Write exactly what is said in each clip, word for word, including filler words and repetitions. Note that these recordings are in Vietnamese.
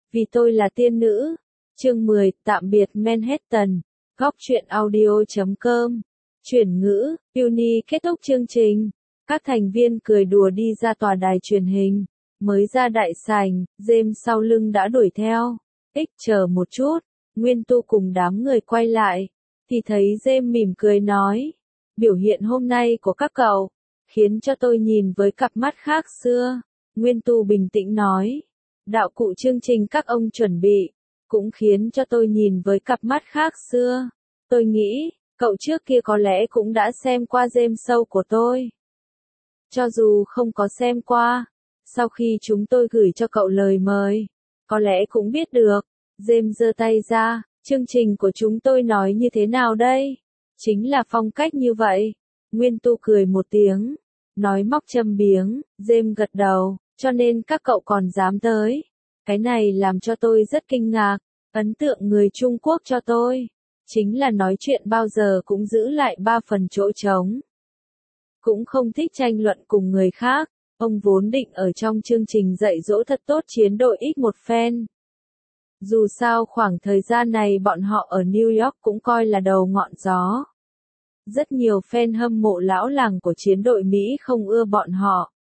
Vì tôi là tiên nữ. Chương mười, tạm biệt Manhattan. Góc truyện audio chấm com. Chuyển ngữ, Uni kết thúc chương trình. Các thành viên cười đùa đi ra tòa đài truyền hình. Mới ra đại sảnh, James sau lưng đã đuổi theo. Ích chờ một chút, Nguyên Tu cùng đám người quay lại. Thì thấy James mỉm cười nói. Biểu hiện hôm nay của các cậu, khiến cho tôi nhìn với cặp mắt khác xưa. Nguyên Tu bình tĩnh nói. Đạo cụ chương trình các ông chuẩn bị, cũng khiến cho tôi nhìn với cặp mắt khác xưa. Tôi nghĩ, cậu trước kia có lẽ cũng đã xem qua game show của tôi. Cho dù không có xem qua, sau khi chúng tôi gửi cho cậu lời mời, có lẽ cũng biết được. James giơ tay ra, chương trình của chúng tôi nói như thế nào đây? Chính là phong cách như vậy. Nguyên Tu cười một tiếng, nói móc châm biếng. James gật đầu, cho nên các cậu còn dám tới. Cái này làm cho tôi rất kinh ngạc. Ấn tượng người Trung Quốc cho tôi, chính là nói chuyện bao giờ cũng giữ lại ba phần chỗ trống. Cũng không thích tranh luận cùng người khác. Ông vốn định ở trong chương trình dạy dỗ thật tốt chiến đội ít một phen. Dù sao khoảng thời gian này bọn họ ở New York cũng coi là đầu ngọn gió. Rất nhiều fan hâm mộ lão làng của chiến đội Mỹ không ưa bọn họ.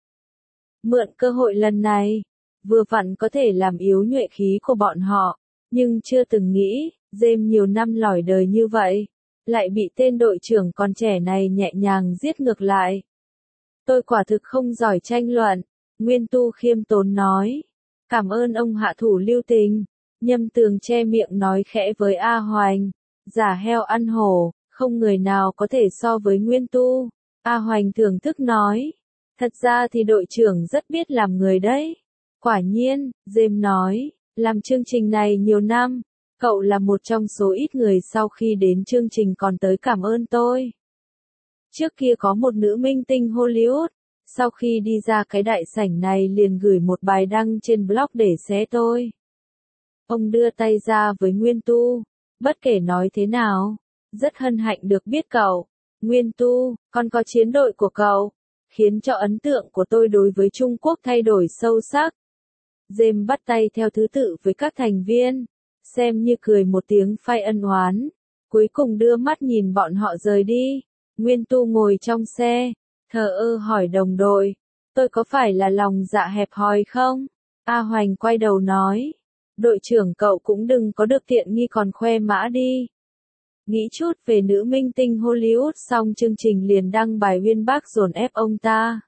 Mượn cơ hội lần này, vừa vặn có thể làm yếu nhuệ khí của bọn họ. Nhưng chưa từng nghĩ, James nhiều năm lỏi đời như vậy, lại bị tên đội trưởng còn trẻ này nhẹ nhàng giết ngược lại. Tôi quả thực không giỏi tranh luận, Nguyên Tu khiêm tốn nói. Cảm ơn ông hạ thủ lưu tình. Nhâm Tường che miệng nói khẽ với A Hoành. Giả heo ăn hổ, không người nào có thể so với Nguyên Tu. A Hoành thưởng thức nói. Thật ra thì đội trưởng rất biết làm người đấy. Quả nhiên, James nói. Làm chương trình này nhiều năm, cậu là một trong số ít người sau khi đến chương trình còn tới cảm ơn tôi. Trước kia có một nữ minh tinh Hollywood, sau khi đi ra cái đại sảnh này liền gửi một bài đăng trên blog để xé tôi. Ông đưa tay ra với Nguyên Tu, bất kể nói thế nào, rất hân hạnh được biết cậu. Nguyên Tu, còn có chiến đội của cậu, khiến cho ấn tượng của tôi đối với Trung Quốc thay đổi sâu sắc. James bắt tay theo thứ tự với các thành viên, xem như cười một tiếng phai ân oán, cuối cùng đưa mắt nhìn bọn họ rời đi. Nguyên Tu ngồi trong xe, thờ ơ hỏi đồng đội, tôi có phải là lòng dạ hẹp hòi không? A Hoành quay đầu nói, đội trưởng cậu cũng đừng có được tiện nghi còn khoe mã đi. Nghĩ chút về nữ minh tinh Hollywood xong chương trình liền đăng bài uyên bác dồn ép ông ta.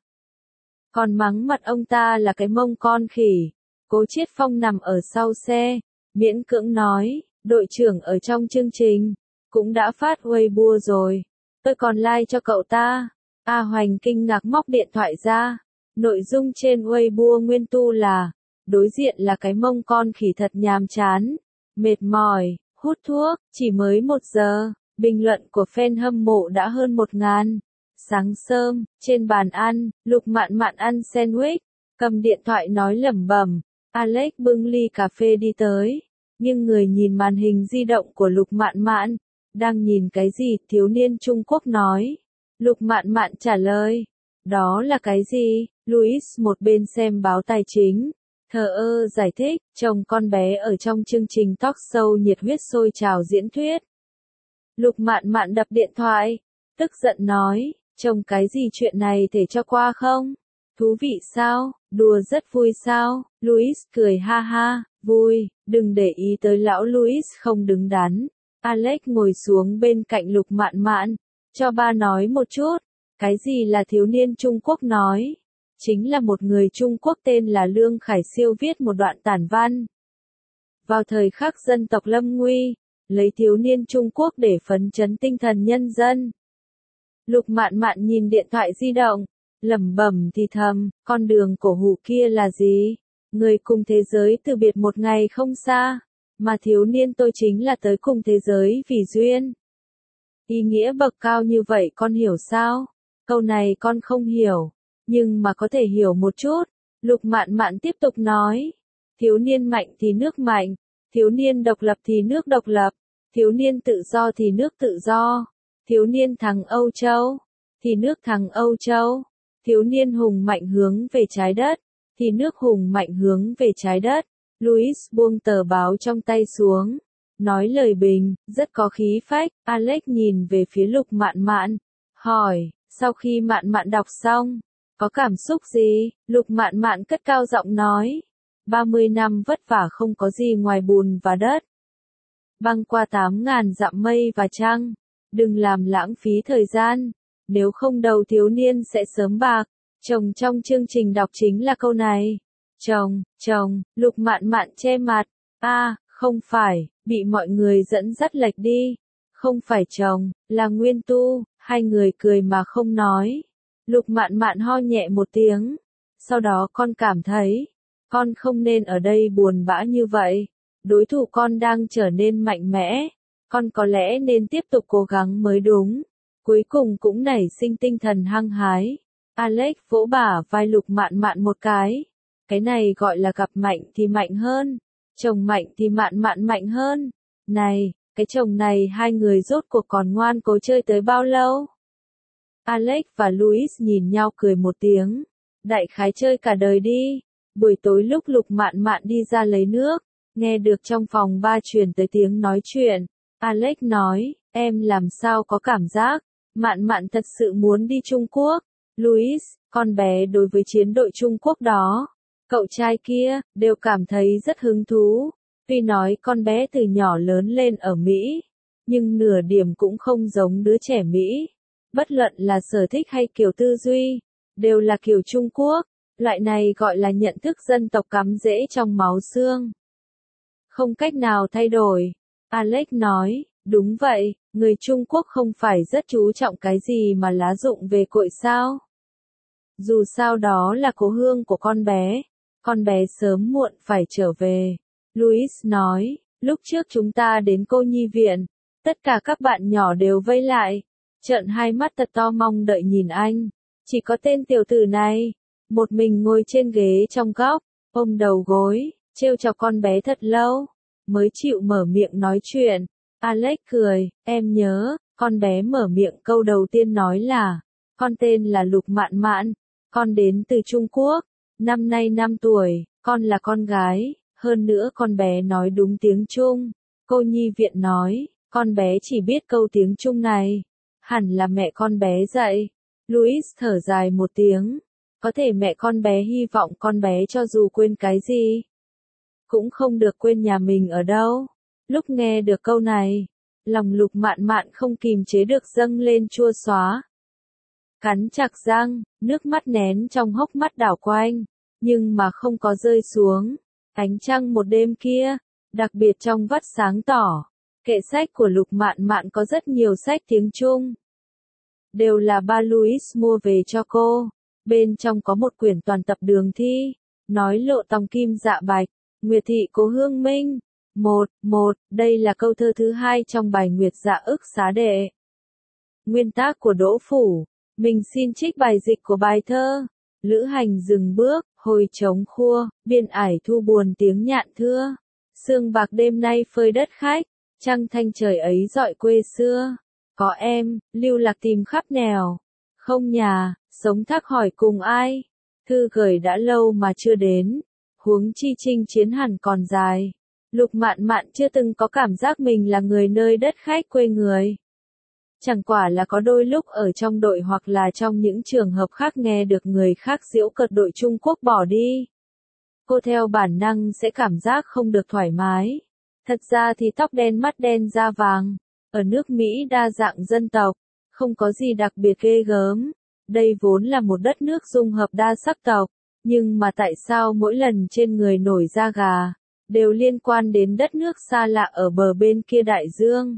Còn mắng mặt ông ta là cái mông con khỉ. Cố Chiết Phong nằm ở sau xe, miễn cưỡng nói, đội trưởng ở trong chương trình, cũng đã phát Weibo rồi, tôi còn like cho cậu ta. A Hoành kinh ngạc móc điện thoại ra, nội dung trên Weibo Nguyên Tu là, đối diện là cái mông con khỉ thật nhàm chán, mệt mỏi, hút thuốc, chỉ mới một giờ, bình luận của fan hâm mộ đã hơn một ngàn. Sáng sớm, trên bàn ăn, Lục Mạn Mạn ăn sandwich, cầm điện thoại nói lẩm bẩm. Alex bưng ly cà phê đi tới, nhưng người nhìn màn hình di động của Lục Mạn Mạn, đang nhìn cái gì? Thiếu niên Trung Quốc nói. Lục Mạn Mạn trả lời, đó là cái gì? Louis một bên xem báo tài chính, thờ ơ giải thích, chồng con bé ở trong chương trình talk show nhiệt huyết sôi trào diễn thuyết. Lục Mạn Mạn đập điện thoại, tức giận nói, chồng cái gì chuyện này thể cho qua không? Thú vị sao? Đùa rất vui sao? Louis cười ha ha, vui, đừng để ý tới lão Louis không đứng đắn. Alex ngồi xuống bên cạnh Lục Mạn Mạn, cho ba nói một chút. Cái gì là thiếu niên Trung Quốc nói? Chính là một người Trung Quốc tên là Lương Khải Siêu viết một đoạn tản văn. Vào thời khắc dân tộc lâm nguy, lấy thiếu niên Trung Quốc để phấn chấn tinh thần nhân dân. Lục Mạn Mạn nhìn điện thoại di động, lẩm bẩm thì thầm, con đường cổ hủ kia là gì? Người cùng thế giới từ biệt một ngày không xa, mà thiếu niên tôi chính là tới cùng thế giới vì duyên. Ý nghĩa bậc cao như vậy con hiểu sao? Câu này con không hiểu, nhưng mà có thể hiểu một chút. Lục Mạn Mạn tiếp tục nói, thiếu niên mạnh thì nước mạnh, thiếu niên độc lập thì nước độc lập, thiếu niên tự do thì nước tự do, thiếu niên thắng Âu Châu, thì nước thắng Âu Châu. Thiếu niên hùng mạnh hướng về trái đất, thì nước hùng mạnh hướng về trái đất. Louis buông tờ báo trong tay xuống, nói lời bình, rất có khí phách. Alex nhìn về phía Lục Mạn Mạn, hỏi, sau khi Mạn Mạn đọc xong, có cảm xúc gì? Lục Mạn Mạn cất cao giọng nói, ba mươi năm vất vả không có gì ngoài bùn và đất. Băng qua tám ngàn dặm mây và trăng, đừng làm lãng phí thời gian, nếu không đầu thiếu niên sẽ sớm bạc. Chồng trong chương trình đọc chính là câu này. Chồng, chồng, Lục Mạn Mạn che mặt, a à, không phải, bị mọi người dẫn dắt lệch đi. Không phải chồng, là Nguyên Tu. Hai người cười mà không nói. Lục Mạn Mạn ho nhẹ một tiếng. Sau đó con cảm thấy, con không nên ở đây buồn bã như vậy. Đối thủ con đang trở nên mạnh mẽ. Con có lẽ nên tiếp tục cố gắng mới đúng. Cuối cùng cũng nảy sinh tinh thần hăng hái. Alex vỗ bả vai Lục Mạn Mạn một cái. Cái này gọi là gặp mạnh thì mạnh hơn. Chồng mạnh thì Mạn Mạn mạnh hơn. Này, cái chồng này hai người rốt cuộc còn ngoan cố chơi tới bao lâu? Alex và Louis nhìn nhau cười một tiếng. Đại khái chơi cả đời đi. Buổi tối lúc Lục Mạn Mạn đi ra lấy nước, nghe được trong phòng ba truyền tới tiếng nói chuyện. Alex nói, em làm sao có cảm giác, Mạn Mạn thật sự muốn đi Trung Quốc. Louis, con bé đối với chiến đội Trung Quốc đó, cậu trai kia, đều cảm thấy rất hứng thú. Tuy nói con bé từ nhỏ lớn lên ở Mỹ, nhưng nửa điểm cũng không giống đứa trẻ Mỹ. Bất luận là sở thích hay kiểu tư duy, đều là kiểu Trung Quốc. Loại này gọi là nhận thức dân tộc cắm rễ trong máu xương. Không cách nào thay đổi. Alex nói, đúng vậy, người Trung Quốc không phải rất chú trọng cái gì mà lá dụng về cội sao. Dù sao đó là cố hương của con bé, con bé sớm muộn phải trở về. Louis nói, lúc trước chúng ta đến cô nhi viện, tất cả các bạn nhỏ đều vây lại, trợn hai mắt thật to mong đợi nhìn anh. Chỉ có tên tiểu tử này, một mình ngồi trên ghế trong góc, ôm đầu gối, trêu chọc con bé thật lâu, mới chịu mở miệng nói chuyện. Alex cười, em nhớ, con bé mở miệng câu đầu tiên nói là, con tên là Lục Mạn Mạn, con đến từ Trung Quốc, năm nay năm tuổi, con là con gái, hơn nữa con bé nói đúng tiếng Trung. Cô nhi viện nói, con bé chỉ biết câu tiếng Trung này, hẳn là mẹ con bé dạy. Louis thở dài một tiếng, có thể mẹ con bé hy vọng con bé cho dù quên cái gì, cũng không được quên nhà mình ở đâu. Lúc nghe được câu này, lòng Lục Mạn Mạn không kìm chế được dâng lên chua xóa. Cắn chặt răng, nước mắt nén trong hốc mắt đảo quanh, nhưng mà không có rơi xuống. Ánh trăng một đêm kia, đặc biệt trong vắt sáng tỏ, kệ sách của Lục Mạn Mạn có rất nhiều sách tiếng Trung. Đều là ba Louis mua về cho cô. Bên trong có một quyển toàn tập đường thi, nói lộ tòng kim dạ bạch, Nguyệt thị cố hương minh. Một, một, đây là câu thơ thứ hai trong bài Nguyệt dạ ức xá đệ. Nguyên tác của Đỗ Phủ. Mình xin trích bài dịch của bài thơ. Lữ hành dừng bước, hồi trống khua, biên ải thu buồn tiếng nhạn thưa. Sương bạc đêm nay phơi đất khách, trăng thanh trời ấy dọi quê xưa. Có em, lưu lạc tìm khắp nẻo, không nhà, sống thắc hỏi cùng ai. Thư gửi đã lâu mà chưa đến, huống chi chinh chiến hẳn còn dài. Lục Mạn Mạn chưa từng có cảm giác mình là người nơi đất khách quê người. Chẳng quả là có đôi lúc ở trong đội hoặc là trong những trường hợp khác nghe được người khác giễu cợt đội Trung Quốc bỏ đi. Cô theo bản năng sẽ cảm giác không được thoải mái. Thật ra thì tóc đen mắt đen da vàng, ở nước Mỹ đa dạng dân tộc, không có gì đặc biệt ghê gớm. Đây vốn là một đất nước dung hợp đa sắc tộc, nhưng mà tại sao mỗi lần trên người nổi da gà, đều liên quan đến đất nước xa lạ ở bờ bên kia đại dương?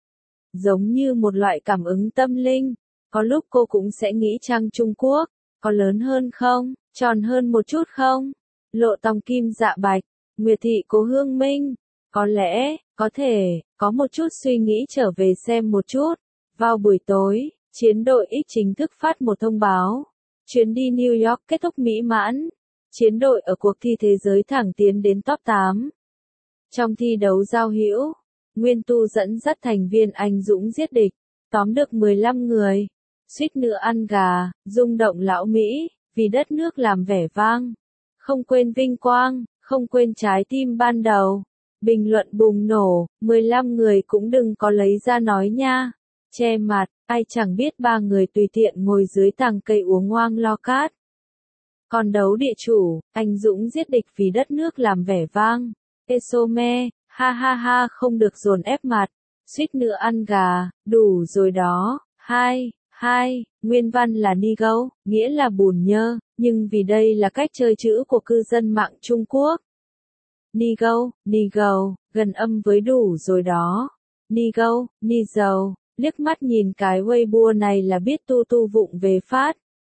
Giống như một loại cảm ứng tâm linh, có lúc cô cũng sẽ nghĩ trăng Trung Quốc, có lớn hơn không, tròn hơn một chút không? Lộ tòng kim dạ bạch, Nguyệt thị cố hương minh, có lẽ, có thể, có một chút suy nghĩ trở về xem một chút. Vào buổi tối, chiến đội X chính thức phát một thông báo. Chuyến đi New York kết thúc mỹ mãn. Chiến đội ở cuộc thi thế giới thẳng tiến đến top tám. Trong thi đấu giao hữu, Nguyên Tu dẫn dắt thành viên anh dũng giết địch, tóm được mười lăm người, suýt nữa ăn gà, rung động lão Mỹ, vì đất nước làm vẻ vang. Không quên vinh quang, không quên trái tim ban đầu. Bình luận bùng nổ, mười lăm người cũng đừng có lấy ra nói nha. Che mặt, ai chẳng biết ba người tùy tiện ngồi dưới tàng cây uống oang lo cát. Còn đấu địa chủ, anh dũng giết địch vì đất nước làm vẻ vang. Esome, ha ha ha không được dồn ép mặt. Suýt nữa ăn gà, đủ rồi đó. Hai, hai, nguyên văn là nigger, nghĩa là bùn nhơ, nhưng vì đây là cách chơi chữ của cư dân mạng Trung Quốc. Nigger, nigger, gần âm với đủ rồi đó. Nigger, nigger, liếc mắt nhìn cái Weibo này là biết tu tu vụng về phát.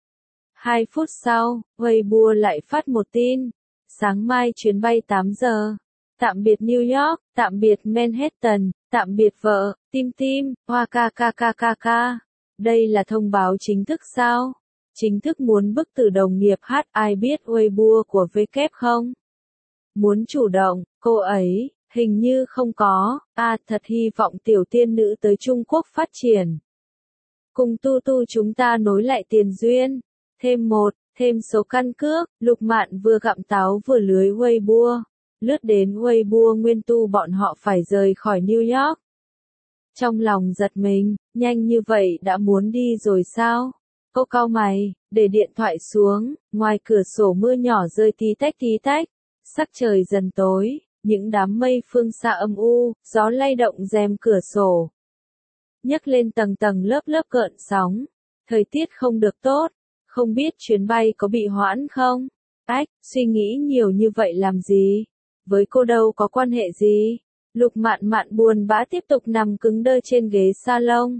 Hai phút sau, Weibo lại phát một tin. Sáng mai chuyến bay tám giờ. Tạm biệt New York, tạm biệt Manhattan, tạm biệt vợ, Tim Tim, hoa ca ca ca ca ca. Đây là thông báo chính thức sao? Chính thức muốn bức tử đồng nghiệp hát ai biết Weibo của W không? Muốn chủ động, cô ấy, hình như không có, à thật hy vọng tiểu tiên nữ tới Trung Quốc phát triển. Cùng tu tu chúng ta nối lại tiền duyên. Thêm một, thêm số căn cước, Lục Mạn vừa gặm táo vừa lưới Weibo. Lướt đến Weibo nguyên tu bọn họ phải rời khỏi New York. Trong lòng giật mình, nhanh như vậy đã muốn đi rồi sao? Cô cau mày, để điện thoại xuống, ngoài cửa sổ mưa nhỏ rơi tí tách tí tách. Sắc trời dần tối, những đám mây phương xa âm u, gió lay động rèm cửa sổ. Nhấc lên tầng tầng lớp lớp gợn sóng. Thời tiết không được tốt, không biết chuyến bay có bị hoãn không? Ách, suy nghĩ nhiều như vậy làm gì? Với cô đâu có quan hệ gì? Lục Mạn Mạn buồn bã tiếp tục nằm cứng đơ trên ghế salon.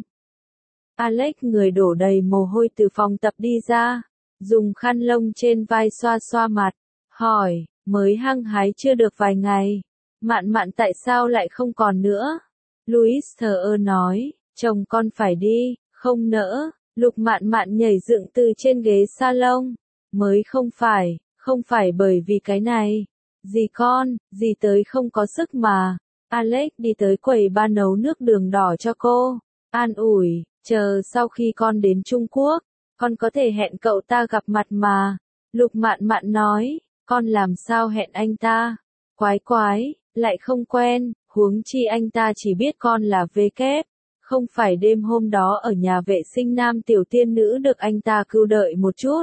Alex người đổ đầy mồ hôi từ phòng tập đi ra, dùng khăn lông trên vai xoa xoa mặt, hỏi, mới hăng hái chưa được vài ngày, Mạn Mạn tại sao lại không còn nữa? Louis thờ ơ nói, chồng con phải đi, không nỡ. Lục Mạn Mạn nhảy dựng từ trên ghế salon, mới không phải, không phải bởi vì cái này. Dì con, dì tới không có sức mà. Alex đi tới quầy ba nấu nước đường đỏ cho cô. An ủi, chờ sau khi con đến Trung Quốc, con có thể hẹn cậu ta gặp mặt mà. Lục Mạn Mạn nói, con làm sao hẹn anh ta? Quái quái, lại không quen, huống chi anh ta chỉ biết con là V kép. Không phải đêm hôm đó ở nhà vệ sinh nam tiểu tiên nữ được anh ta cưu đợi một chút.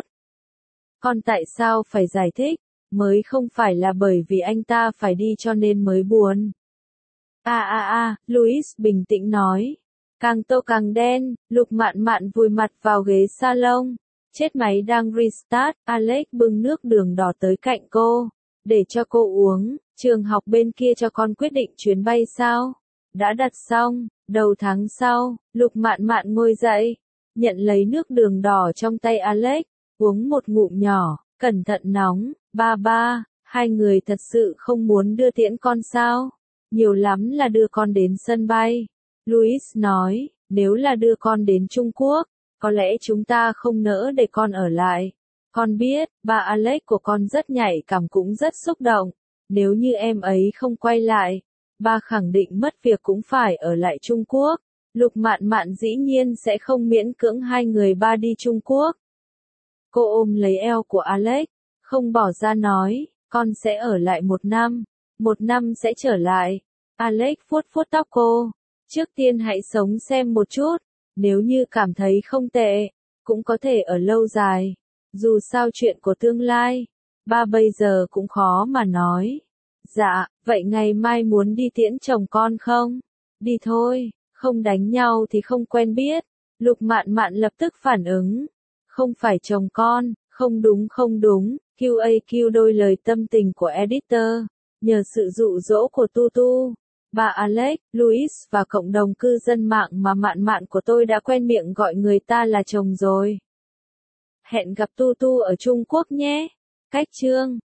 Con tại sao phải giải thích? Mới không phải là bởi vì anh ta phải đi cho nên mới buồn. À à à, Louis bình tĩnh nói. Càng tô càng đen, Lục Mạn Mạn vùi mặt vào ghế salon. Chết máy đang restart, Alex bưng nước đường đỏ tới cạnh cô. Để cho cô uống, trường học bên kia cho con quyết định chuyến bay sao? Đã đặt xong, đầu tháng sau, Lục Mạn Mạn ngồi dậy. Nhận lấy nước đường đỏ trong tay Alex, uống một ngụm nhỏ, cẩn thận nóng. Ba ba, hai người thật sự không muốn đưa tiễn con sao? Nhiều lắm là đưa con đến sân bay. Louis nói, nếu là đưa con đến Trung Quốc, có lẽ chúng ta không nỡ để con ở lại. Con biết, ba Alex của con rất nhạy cảm cũng rất xúc động. Nếu như em ấy không quay lại, ba khẳng định mất việc cũng phải ở lại Trung Quốc. Lục Mạn Mạn dĩ nhiên sẽ không miễn cưỡng hai người ba đi Trung Quốc. Cô ôm lấy eo của Alex, không bỏ ra nói, con sẽ ở lại một năm, một năm sẽ trở lại. Alex vuốt vuốt tóc cô, trước tiên hãy sống xem một chút, nếu như cảm thấy không tệ, cũng có thể ở lâu dài. Dù sao chuyện của tương lai, ba bây giờ cũng khó mà nói. Dạ, vậy ngày mai muốn đi tiễn chồng con không? Đi thôi, không đánh nhau thì không quen biết. Lục Mạn Mạn lập tức phản ứng. Không phải chồng con, không đúng không đúng, quy a quy đôi lời tâm tình của editor. Nhờ sự dụ dỗ của Tu Tu, bà Alex, Louis và cộng đồng cư dân mạng mà Mạn Mạn của tôi đã quen miệng gọi người ta là chồng rồi. Hẹn gặp Tu Tu ở Trung Quốc nhé. Cách chương